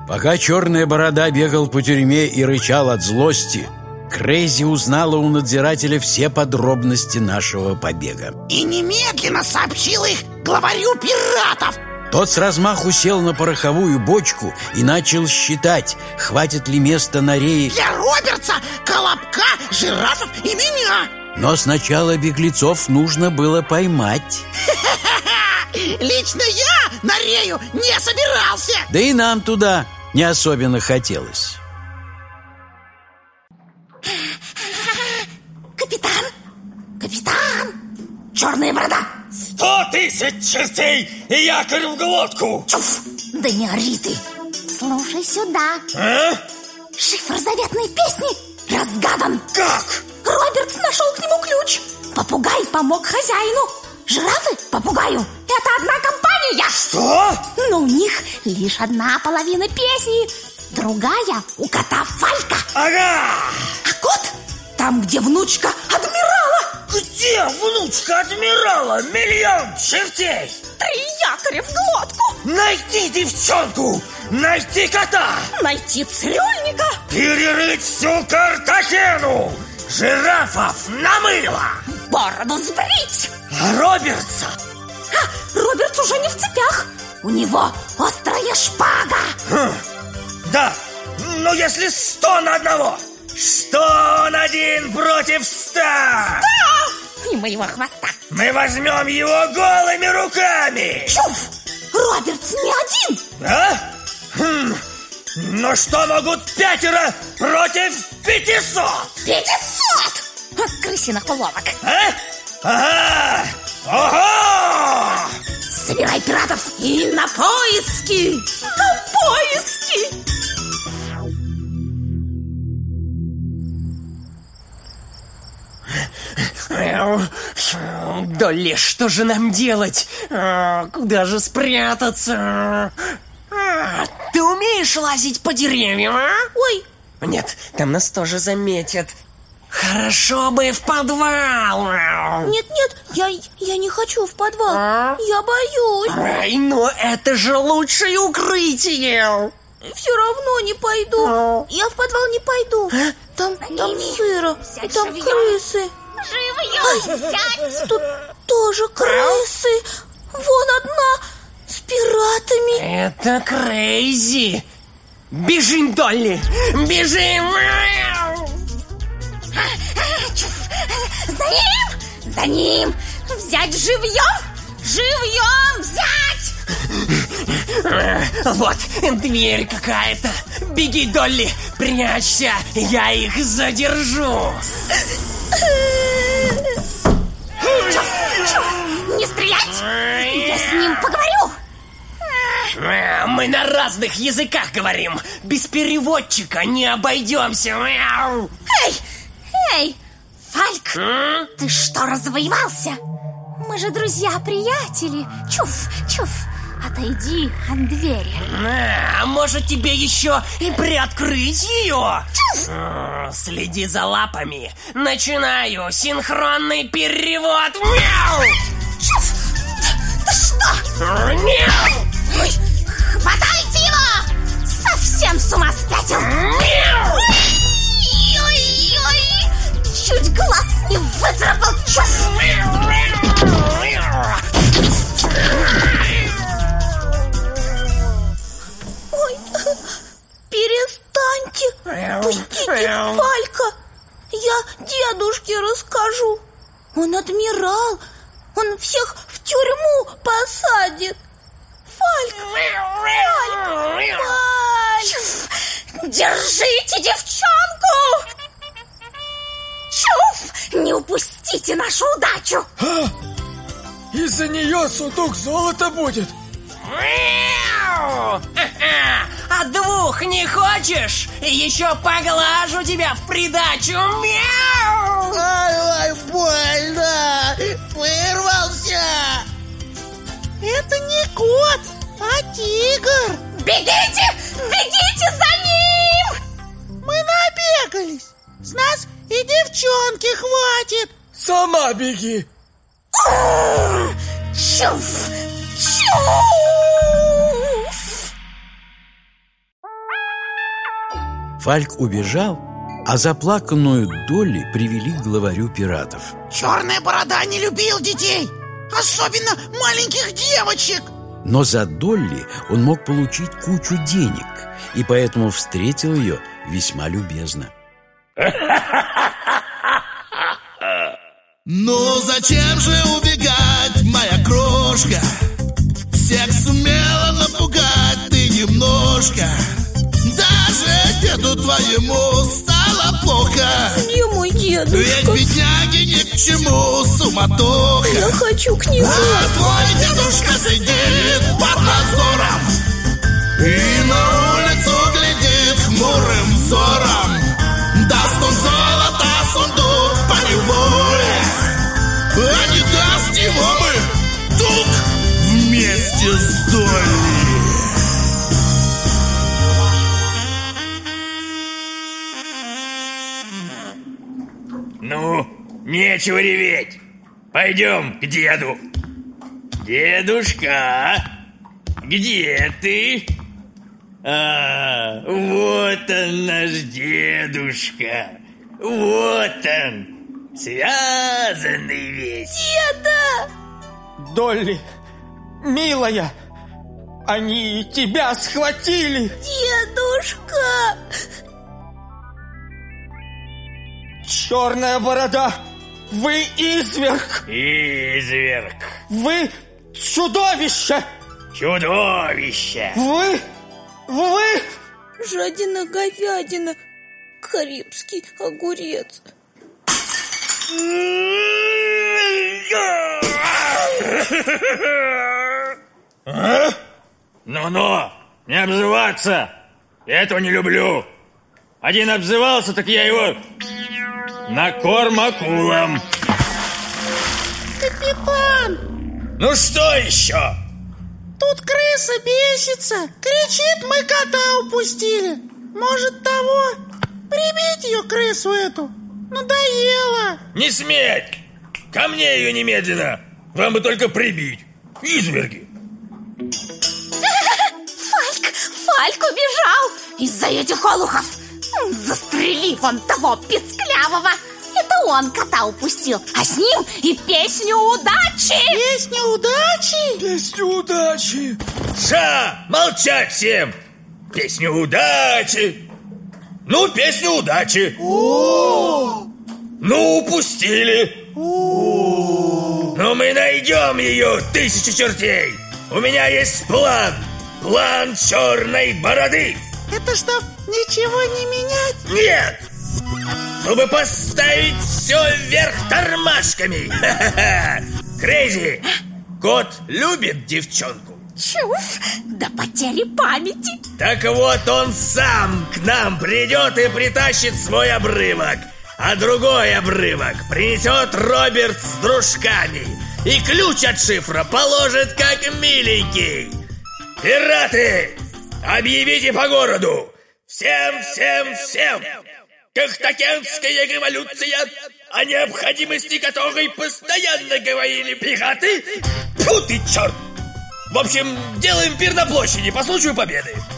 Пока Черная Борода бегал по тюрьме и рычал от злости, Крейзи узнала у надзирателя все подробности нашего побега. И немедленно сообщила их главарю пиратов. Тот с размаху сел на пороховую бочку и начал считать, хватит ли места на рее для Робертса, Колобка, Жирафов и меня. Но сначала беглецов нужно было поймать. Лично я на рею не собирался. Да и нам туда не особенно хотелось. Капитан, Черная Борода. 100 000 чертей и якорь в глотку. Чуф, да не ори ты. Слушай сюда. Шифр заветной песни разгадан. Как? Робертс нашел к нему ключ. Попугай помог хозяину. Жирафы попугаю. Это одна компания. Что? Но у них лишь одна половина песни. Другая у кота Фалька. Ага. А кот там, где внучка адмирала. Где внучка адмирала? Миллион чертей. 3 якоря в глотку. Найти девчонку. Найти кота. Найти цирюльника. Перерыть всю Картахену. Жирафов на мыло. Бороду сбрить. А Робертса? Робертс уже не в цепях. У него острая шпага. Да, но если 100 на 1. 100 на 1 против 100. 100! И моего хвоста. Мы возьмем его голыми руками. Чуф! Робертс не один. А? Но что могут 5 против 500? 500! От крысиных уловок. Ага! Ого! Собирай пиратов и на поиски! На поиски! Долли, что же нам делать? Куда же спрятаться? Ты умеешь лазить по деревьям, а? Ой! Нет, там нас тоже заметят. Хорошо бы в подвал. Нет, я не хочу в подвал. Я боюсь. Ай, но это же лучшее укрытие. Все равно не пойду. Я в подвал не пойду. Там сыро, и там крысы. Живьем взять! Тут тоже крысы. Вон одна с пиратами. Это Крейзи. Бежим, Долли, бежим. За ним! Взять живьем! Живьем взять! Вот, дверь какая-то. Беги, Долли, прячься, я их задержу. Не стрелять! Я с ним поговорю! Мы на разных языках говорим. Без переводчика не обойдемся. Эй, Фальк, ты что, развоевался? Мы же друзья-приятели. Чуф, отойди от двери. А может тебе еще и приоткрыть ее? Следи за лапами. Начинаю синхронный перевод. Мяу! Чуф! Ты что? Мяу! Ой, хватайте его! Совсем с ума спятил! Мяу! Ой-ой-ой! Чуть глаз не выцарапал! Чуф! Ой, перестаньте! Пустите Фалька! Я дедушке расскажу. Он адмирал. Он всех в тюрьму посадит. Фальк! Держите девчонку! Чуф! Не упустите нашу удачу! Из-за нее сундук золота будет. А 2 не хочешь? Еще поглажу тебя в придачу. Мяу! Ай, больно! Вырвался! Это не кот, а тигр! Бегите! Бегите за ним! Мы набегались! С нас и девчонки хватит! Сама беги! Чуф! Чуф! Фальк убежал, а заплаканную Долли привели к главарю пиратов. Черная борода не любил детей, особенно маленьких девочек. Но за Долли он мог получить кучу денег, и поэтому встретил ее весьма любезно. Ну зачем же убегать, моя крошка? Всех сумела напугать ты немножко. Даже деду твоему стало плохо. Где мой дедушка? Ведь бедняги ни к чему, суматоха. Я хочу к нему. А твой дедушка сидит под надзором и на улицу глядит хмурым взором. Даст он золото, сундук поневоле, а не даст его мы тут вместе с Долли. Ну, нечего реветь. Пойдем к деду. Дедушка, где ты? А, вот он, наш дедушка. Вот он, связанный весь. Деда! Долли, милая, они тебя схватили. Дедушка! Черная борода, вы изверг. Изверг. Вы чудовище. Чудовище. Вы... Жадина-говядина, карибский огурец. А? Ну-ну, не обзываться. Я этого не люблю. Один обзывался, так я его на корм акулам. Капитан! Ну что еще? Тут крыса бесится. Кричит, мы кота упустили. Может того, прибить ее, крысу эту. Надоело. Не сметь! Ко мне ее немедленно. Вам бы только прибить. Изверги. Фальк убежал из-за этих олухов. Застрелив он того песклявого. Это он кота упустил, а с ним и песню удачи. Песню удачи? Песню удачи. Ша, молчать всем. Песню удачи. Ну, песню удачи. Ну, упустили. Но мы найдем ее, тысячи чертей. У меня есть план. План черной бороды. Это что, ничего не менять? Нет! Чтобы поставить все вверх тормашками. Крейзи, кот любит девчонку? Чушь, до потери памяти. Так вот он сам к нам придет и притащит свой обрывок. А другой обрывок принесет Роберт с дружками. И ключ от шифра положит как миленький. Пираты, объявите по городу. Всем! Кахтакенская революция, о необходимости которой постоянно говорили пираты. Фу ты, черт! В общем, делаем пир на площади по случаю победы.